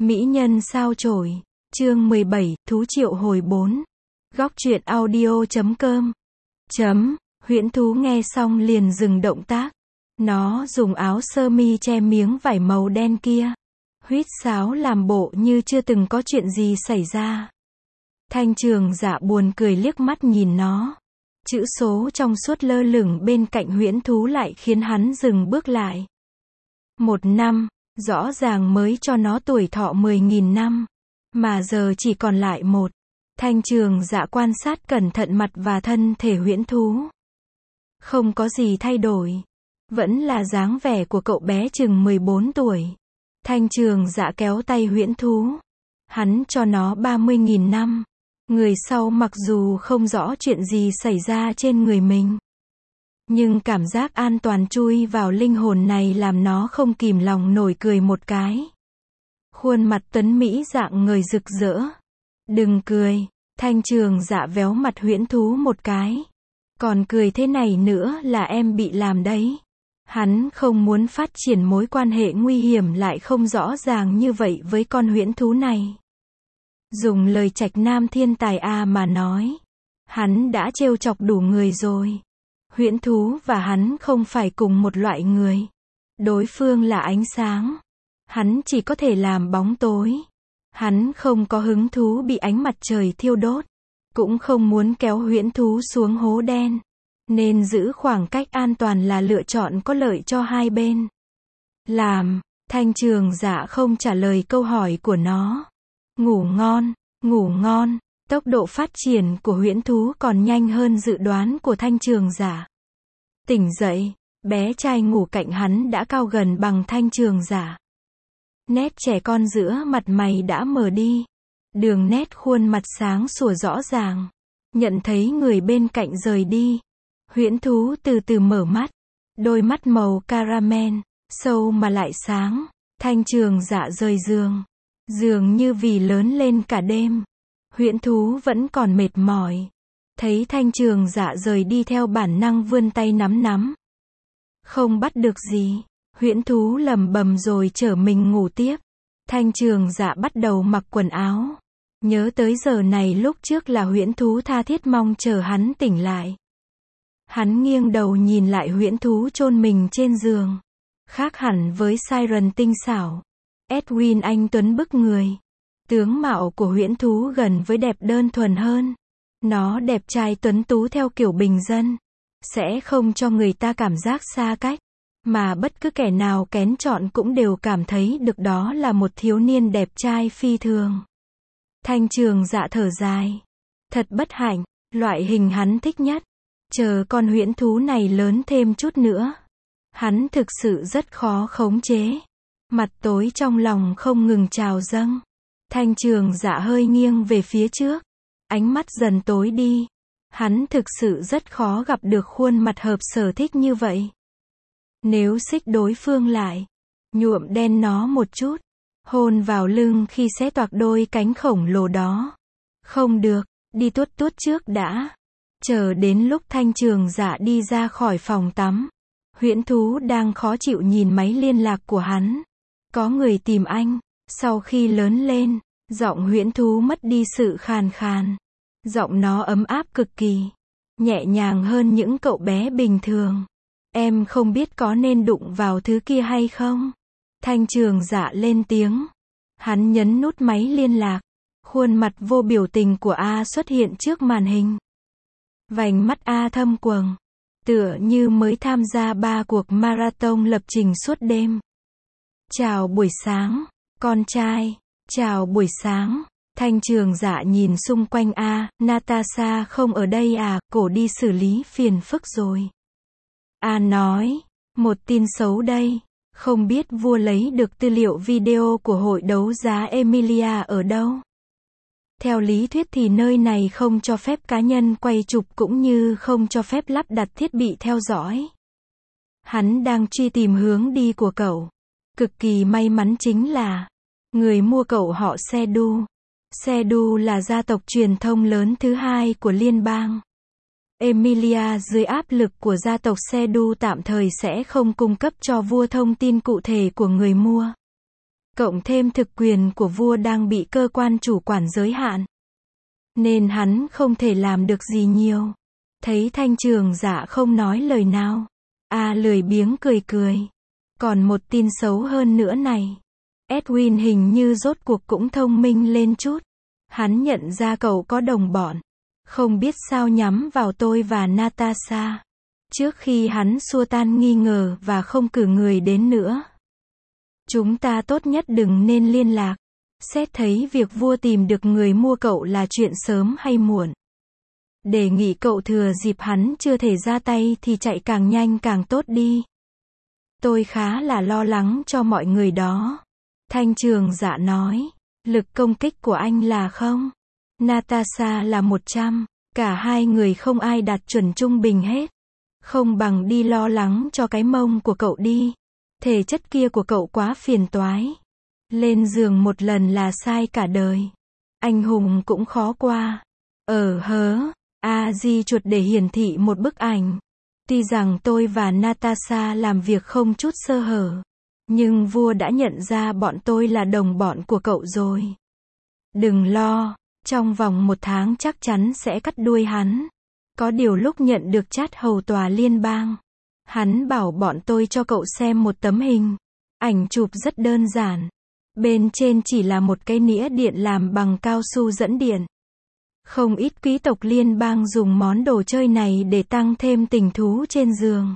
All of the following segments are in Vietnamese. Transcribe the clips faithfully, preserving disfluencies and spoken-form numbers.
Mỹ nhân sao chổi. Chương mười bảy, thú triệu hồi bốn. Góc truyện audio chấm com. Chấm, huyễn thú nghe xong liền dừng động tác. Nó dùng áo sơ mi che miếng vải màu đen kia. Huýt sáo làm bộ như chưa từng có chuyện gì xảy ra. Thanh Trường Dạ buồn cười liếc mắt nhìn nó. Chữ số trong suốt lơ lửng bên cạnh huyễn thú lại khiến hắn dừng bước lại. Một năm, rõ ràng mới cho nó tuổi thọ mười nghìn năm. Mà giờ chỉ còn lại một. Thanh Trường Dạ quan sát cẩn thận mặt và thân thể huyễn thú. Không có gì thay đổi. Vẫn là dáng vẻ của cậu bé chừng mười bốn tuổi. Thanh Trường Dạ kéo tay huyễn thú. Hắn cho nó ba mươi nghìn năm. Người sau mặc dù không rõ chuyện gì xảy ra trên người mình. Nhưng cảm giác an toàn chui vào linh hồn này làm nó không kìm lòng nổi cười một cái. Khuôn mặt tuấn Mỹ dạng người rực rỡ. Đừng cười. Thanh Trường Dạ véo mặt huyễn thú một cái. Còn cười thế này nữa là em bị làm đấy. Hắn không muốn phát triển mối quan hệ nguy hiểm lại không rõ ràng như vậy với con huyễn thú này. Dùng lời Trạch Nam thiên tài A mà nói. Hắn đã trêu chọc đủ người rồi. Huyễn thú và hắn không phải cùng một loại người. Đối phương là ánh sáng. Hắn chỉ có thể làm bóng tối. Hắn không có hứng thú bị ánh mặt trời thiêu đốt. Cũng không muốn kéo huyễn thú xuống hố đen. Nên giữ khoảng cách an toàn là lựa chọn có lợi cho hai bên. Làm. Thanh Trường Dạ không trả lời câu hỏi của nó. Ngủ ngon, ngủ ngon. Tốc độ phát triển của huyễn thú còn nhanh hơn dự đoán của Thanh Trường Dạ. Tỉnh dậy, bé trai ngủ cạnh hắn đã cao gần bằng Thanh Trường Dạ. Nét trẻ con giữa mặt mày đã mờ đi. Đường nét khuôn mặt sáng sủa rõ ràng. Nhận thấy người bên cạnh rời đi. Huyễn thú từ từ mở mắt. Đôi mắt màu caramel, sâu mà lại sáng. Thanh Trường Dạ rời giường. Dường như vì lớn lên cả đêm. Huyễn thú vẫn còn mệt mỏi. Thấy Thanh Trường Dạ rời đi theo bản năng vươn tay nắm nắm. Không bắt được gì. Huyễn thú lầm bầm rồi trở mình ngủ tiếp. Thanh Trường Dạ bắt đầu mặc quần áo. Nhớ tới giờ này lúc trước là huyễn thú tha thiết mong chờ hắn tỉnh lại. Hắn nghiêng đầu nhìn lại huyễn thú chôn mình trên giường. Khác hẳn với Siren tinh xảo. Edwin anh tuấn bức người. Tướng mạo của huyễn thú gần với đẹp đơn thuần hơn. Nó đẹp trai tuấn tú theo kiểu bình dân. Sẽ không cho người ta cảm giác xa cách. Mà bất cứ kẻ nào kén chọn cũng đều cảm thấy được đó là một thiếu niên đẹp trai phi thường. Thanh Trường Dạ thở dài. Thật bất hạnh, loại hình hắn thích nhất. Chờ con huyễn thú này lớn thêm chút nữa. Hắn thực sự rất khó khống chế. Mặt tối trong lòng không ngừng trào dâng. Thanh Trường Dạ hơi nghiêng về phía trước. Ánh mắt dần tối đi. Hắn thực sự rất khó gặp được khuôn mặt hợp sở thích như vậy. Nếu xích đối phương lại. Nhuộm đen nó một chút. Hôn vào lưng khi xé toạc đôi cánh khổng lồ đó. Không được, đi tuốt tuốt trước đã. Chờ đến lúc Thanh Trường Dạ đi ra khỏi phòng tắm. Huyễn thú đang khó chịu nhìn máy liên lạc của hắn. Có người tìm anh. Sau khi lớn lên, giọng huyễn thú mất đi sự khàn khàn. Giọng nó ấm áp cực kỳ. Nhẹ nhàng hơn những cậu bé bình thường. Em không biết có nên đụng vào thứ kia hay không? Thanh Trường Dạ lên tiếng. Hắn nhấn nút máy liên lạc. Khuôn mặt vô biểu tình của A xuất hiện trước màn hình. Vành mắt A thâm quầng. Tựa như mới tham gia ba cuộc marathon lập trình suốt đêm. Chào buổi sáng, con trai. Chào buổi sáng. Thanh Trường Dạ nhìn xung quanh A, Natasha không ở đây à, cổ đi xử lý phiền phức rồi. A nói, một tin xấu đây. Không biết vua lấy được tư liệu video của hội đấu giá Emilia ở đâu. Theo lý thuyết thì nơi này không cho phép cá nhân quay chụp cũng như không cho phép lắp đặt thiết bị theo dõi. Hắn đang truy tìm hướng đi của cậu. Cực kỳ may mắn chính là người mua cậu họ Sedu. Sedu là gia tộc truyền thông lớn thứ hai của liên bang. Emilia dưới áp lực của gia tộc Sedu tạm thời sẽ không cung cấp cho vua thông tin cụ thể của người mua. Cộng thêm thực quyền của vua đang bị cơ quan chủ quản giới hạn. Nên hắn không thể làm được gì nhiều. Thấy Thanh Trường Dạ không nói lời nào. A lười biếng cười cười. Còn một tin xấu hơn nữa này. Edwin hình như rốt cuộc cũng thông minh lên chút. Hắn nhận ra cậu có đồng bọn. Không biết sao nhắm vào tôi và Natasha. Trước khi hắn xua tan nghi ngờ và không cử người đến nữa. Chúng ta tốt nhất đừng nên liên lạc. Xét thấy việc vua tìm được người mua cậu là chuyện sớm hay muộn. Đề nghị cậu thừa dịp hắn chưa thể ra tay thì chạy càng nhanh càng tốt đi. Tôi khá là lo lắng cho mọi người đó. Thanh Trường Dạ nói. Lực công kích của anh là không. Natasha là một trăm. Cả hai người không ai đạt chuẩn trung bình hết. Không bằng đi lo lắng cho cái mông của cậu đi. Thể chất kia của cậu quá phiền toái. Lên giường một lần là sai cả đời. Anh hùng cũng khó qua. Ở hớ. A di chuột để hiển thị một bức ảnh. Tuy rằng tôi và Natasha làm việc không chút sơ hở. Nhưng vua đã nhận ra bọn tôi là đồng bọn của cậu rồi. Đừng lo. Trong vòng một tháng chắc chắn sẽ cắt đuôi hắn. Có điều lúc nhận được chat hầu tòa liên bang. Hắn bảo bọn tôi cho cậu xem một tấm hình. Ảnh chụp rất đơn giản. Bên trên chỉ là một cái nĩa điện làm bằng cao su dẫn điện. Không ít quý tộc liên bang dùng món đồ chơi này để tăng thêm tình thú trên giường.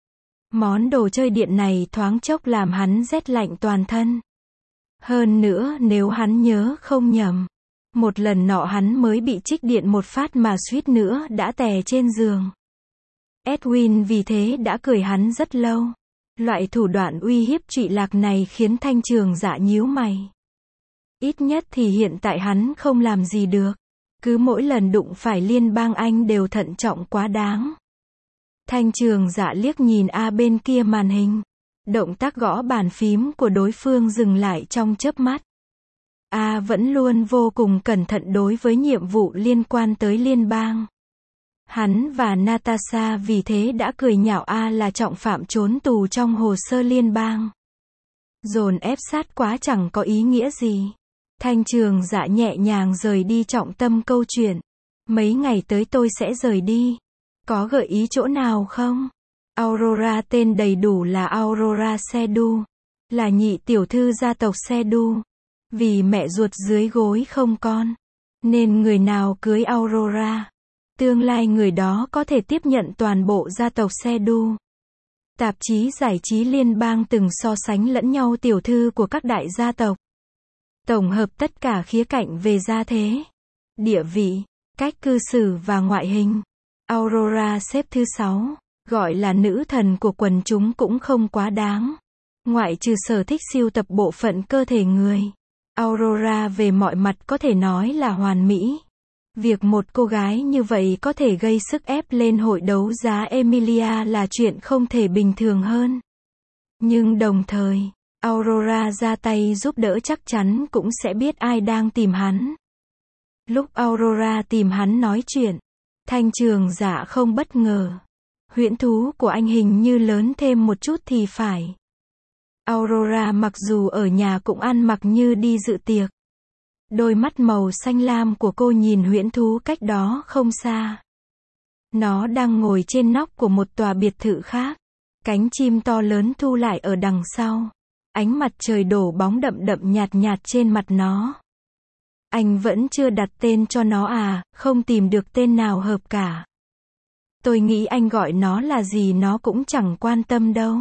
Món đồ chơi điện này thoáng chốc làm hắn rét lạnh toàn thân. Hơn nữa nếu hắn nhớ không nhầm. Một lần nọ hắn mới bị trích điện một phát mà suýt nữa đã tè trên giường. Edwin vì thế đã cười hắn rất lâu. Loại thủ đoạn uy hiếp trụy lạc này khiến Thanh Trường Dạ nhíu mày. Ít nhất thì hiện tại hắn không làm gì được. Cứ mỗi lần đụng phải liên bang Anh đều thận trọng quá đáng. Thanh Trường Dạ liếc nhìn A bên kia màn hình. Động tác gõ bàn phím của đối phương dừng lại trong chớp mắt. A vẫn luôn vô cùng cẩn thận đối với nhiệm vụ liên quan tới liên bang. Hắn và Natasha vì thế đã cười nhạo A là trọng phạm trốn tù trong hồ sơ liên bang. Dồn ép sát quá chẳng có ý nghĩa gì. Thanh Trường Dạ nhẹ nhàng rời đi trọng tâm câu chuyện. Mấy ngày tới tôi sẽ rời đi. Có gợi ý chỗ nào không? Aurora tên đầy đủ là Aurora Sedu. Là nhị tiểu thư gia tộc Sedu. Vì mẹ ruột dưới gối không con. Nên người nào cưới Aurora. Tương lai người đó có thể tiếp nhận toàn bộ gia tộc Sedu. Tạp chí giải trí liên bang từng so sánh lẫn nhau tiểu thư của các đại gia tộc. Tổng hợp tất cả khía cạnh về gia thế, địa vị, cách cư xử và ngoại hình. Aurora xếp thứ sáu, gọi là nữ thần của quần chúng cũng không quá đáng. Ngoại trừ sở thích sưu tập bộ phận cơ thể người. Aurora về mọi mặt có thể nói là hoàn mỹ. Việc một cô gái như vậy có thể gây sức ép lên hội đấu giá Emilia là chuyện không thể bình thường hơn. Nhưng đồng thời, Aurora ra tay giúp đỡ chắc chắn cũng sẽ biết ai đang tìm hắn. Lúc Aurora tìm hắn nói chuyện, Thanh Trường Dạ không bất ngờ. Huyễn thú của anh hình như lớn thêm một chút thì phải. Aurora mặc dù ở nhà cũng ăn mặc như đi dự tiệc. Đôi mắt màu xanh lam của cô nhìn huyễn thú cách đó không xa. Nó đang ngồi trên nóc của một tòa biệt thự khác. Cánh chim to lớn thu lại ở đằng sau. Ánh mặt trời đổ bóng đậm đậm nhạt nhạt trên mặt nó. Anh vẫn chưa đặt tên cho nó à, không tìm được tên nào hợp cả. Tôi nghĩ anh gọi nó là gì nó cũng chẳng quan tâm đâu.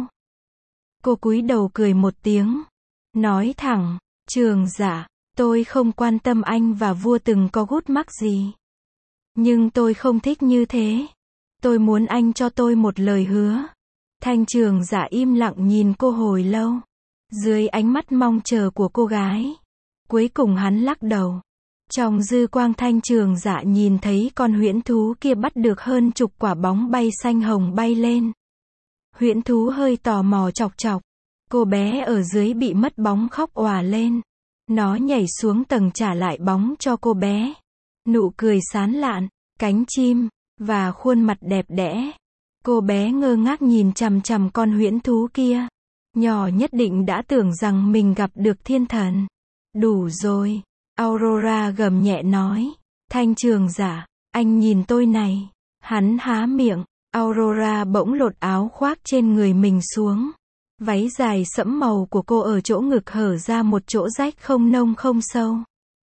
Cô cúi đầu cười một tiếng. Nói thẳng, Trường Dạ, tôi không quan tâm anh và vua từng có gút mắc gì. Nhưng tôi không thích như thế. Tôi muốn anh cho tôi một lời hứa. Thanh Trường Dạ im lặng nhìn cô hồi lâu. Dưới ánh mắt mong chờ của cô gái. Cuối cùng hắn lắc đầu. Trong dư quang Thanh Trường Dạ nhìn thấy con huyễn thú kia bắt được hơn chục quả bóng bay xanh hồng bay lên. Huyễn thú hơi tò mò chọc chọc. Cô bé ở dưới bị mất bóng khóc òa lên. Nó nhảy xuống tầng trả lại bóng cho cô bé. Nụ cười sán lạn, cánh chim, và khuôn mặt đẹp đẽ. Cô bé ngơ ngác nhìn chằm chằm con huyễn thú kia. Nhỏ nhất định đã tưởng rằng mình gặp được thiên thần. Đủ rồi. Aurora gầm nhẹ nói. Thanh Trường Giả, anh nhìn tôi này. Hắn há miệng. Aurora bỗng lột áo khoác trên người mình xuống. Váy dài sẫm màu của cô ở chỗ ngực hở ra một chỗ rách không nông không sâu.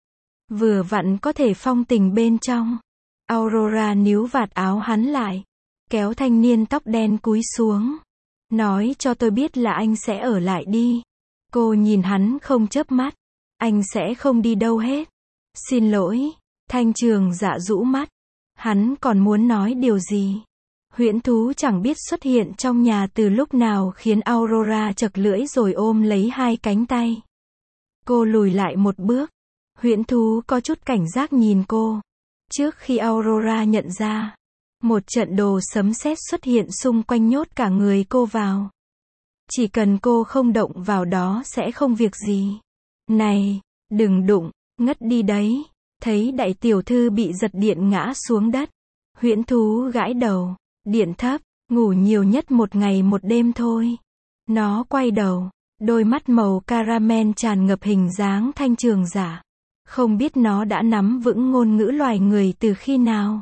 Vừa vặn có thể phong tình bên trong. Aurora níu vạt áo hắn lại. Kéo thanh niên tóc đen cúi xuống. Nói cho tôi biết là anh sẽ ở lại đi. Cô nhìn hắn không chớp mắt. Anh sẽ không đi đâu hết. Xin lỗi. Thanh Trường Dạ rũ mắt. Hắn còn muốn nói điều gì? Huyễn thú chẳng biết xuất hiện trong nhà từ lúc nào khiến Aurora chật lưỡi rồi ôm lấy hai cánh tay. Cô lùi lại một bước. Huyễn thú có chút cảnh giác nhìn cô. Trước khi Aurora nhận ra, một trận đồ sấm sét xuất hiện xung quanh nhốt cả người cô vào. Chỉ cần cô không động vào đó sẽ không việc gì. Này, đừng đụng, ngất đi đấy. Thấy đại tiểu thư bị giật điện ngã xuống đất. Huyễn thú gãi đầu. Điện thấp, ngủ nhiều nhất một ngày một đêm thôi. Nó quay đầu. Đôi mắt màu caramel tràn ngập hình dáng Thanh Trường Giả. Không biết nó đã nắm vững ngôn ngữ loài người từ khi nào.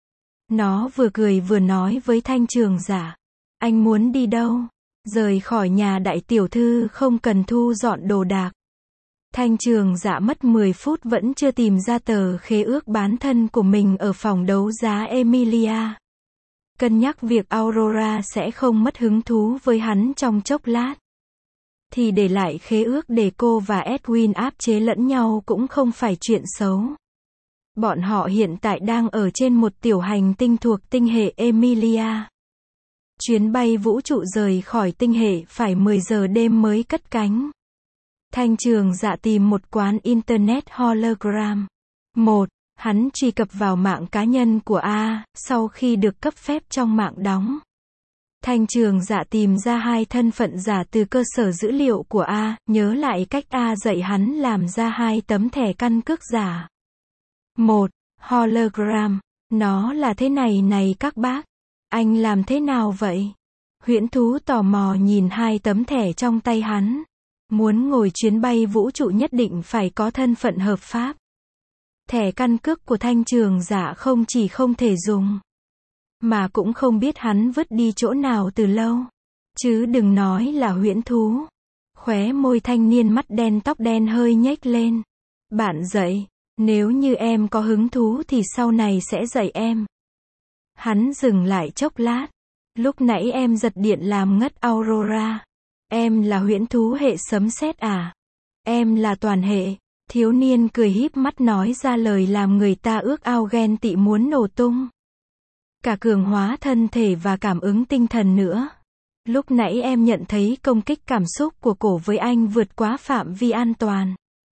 Nó vừa cười vừa nói với Thanh Trường Giả. Anh muốn đi đâu? Rời khỏi nhà đại tiểu thư không cần thu dọn đồ đạc. Thanh Trường Giả mất mười phút vẫn chưa tìm ra tờ khế ước bán thân của mình ở phòng đấu giá Emilia. Cân nhắc việc Aurora sẽ không mất hứng thú với hắn trong chốc lát. Thì để lại khế ước để cô và Edwin áp chế lẫn nhau cũng không phải chuyện xấu. Bọn họ hiện tại đang ở trên một tiểu hành tinh thuộc tinh hệ Emilia. Chuyến bay vũ trụ rời khỏi tinh hệ phải mười giờ đêm mới cất cánh. Thanh Trường Dạ tìm một quán Internet hologram. một. Hắn truy cập vào mạng cá nhân của A, sau khi được cấp phép trong mạng đóng. Thanh Trường Dạ tìm ra hai thân phận giả từ cơ sở dữ liệu của A, nhớ lại cách A dạy hắn làm ra hai tấm thẻ căn cước giả. một. Hologram. Nó là thế này này các bác. Anh làm thế nào vậy? Huyễn thú tò mò nhìn hai tấm thẻ trong tay hắn. Muốn ngồi chuyến bay vũ trụ nhất định phải có thân phận hợp pháp. Thẻ căn cước của Thanh Trường Giả không chỉ không thể dùng, mà cũng không biết hắn vứt đi chỗ nào từ lâu. Chứ đừng nói là huyễn thú. Khóe môi thanh niên mắt đen tóc đen hơi nhếch lên. Bạn dạy, nếu như em có hứng thú thì sau này sẽ dạy em. Hắn dừng lại chốc lát. Lúc nãy em giật điện làm ngất Aurora. Em là huyễn thú hệ sấm sét à? Em là toàn hệ. Thiếu niên cười híp mắt nói ra lời làm người ta ước ao ghen tị muốn nổ tung. Cả cường hóa thân thể và cảm ứng tinh thần nữa. Lúc nãy em nhận thấy công kích cảm xúc của cổ với anh vượt quá phạm vi an toàn.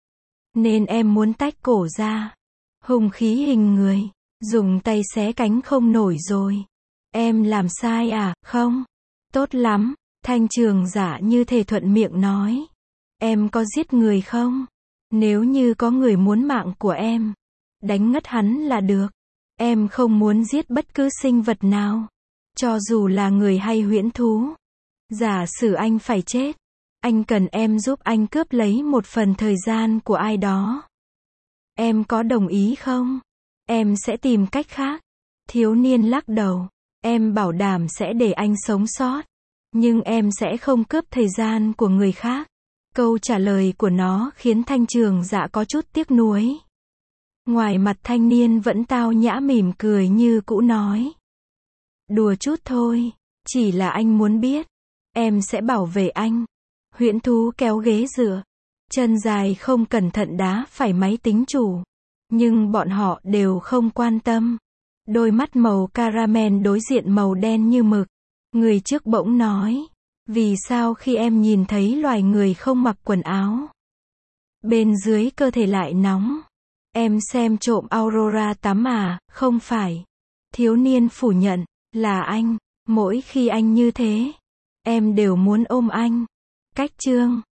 Nên em muốn tách cổ ra. Hung khí hình người. Dùng tay xé cánh không nổi rồi. Em làm sai à? Không. Tốt lắm. Thanh Trường Giả như thể thuận miệng nói. Em có giết người không? Nếu như có người muốn mạng của em, đánh ngất hắn là được. Em không muốn giết bất cứ sinh vật nào. Cho dù là người hay huyễn thú. Giả sử anh phải chết. Anh cần em giúp anh cướp lấy một phần thời gian của ai đó. Em có đồng ý không? Em sẽ tìm cách khác. Thiếu niên lắc đầu. Em bảo đảm sẽ để anh sống sót. Nhưng em sẽ không cướp thời gian của người khác. Câu trả lời của nó khiến Thanh Trường Dạ có chút tiếc nuối. Ngoài mặt thanh niên vẫn tao nhã mỉm cười như cũ nói. Đùa chút thôi. Chỉ là anh muốn biết. Em sẽ bảo vệ anh. Huyễn thú kéo ghế dựa. Chân dài không cẩn thận đá phải máy tính chủ. Nhưng bọn họ đều không quan tâm. Đôi mắt màu caramel đối diện màu đen như mực. Người trước bỗng nói. Vì sao khi em nhìn thấy loài người không mặc quần áo, bên dưới cơ thể lại nóng? Em xem trộm Aurora tắm à? Không phải. Thiếu niên phủ nhận. Là anh. Mỗi khi anh như thế, em đều muốn ôm anh. Cách chương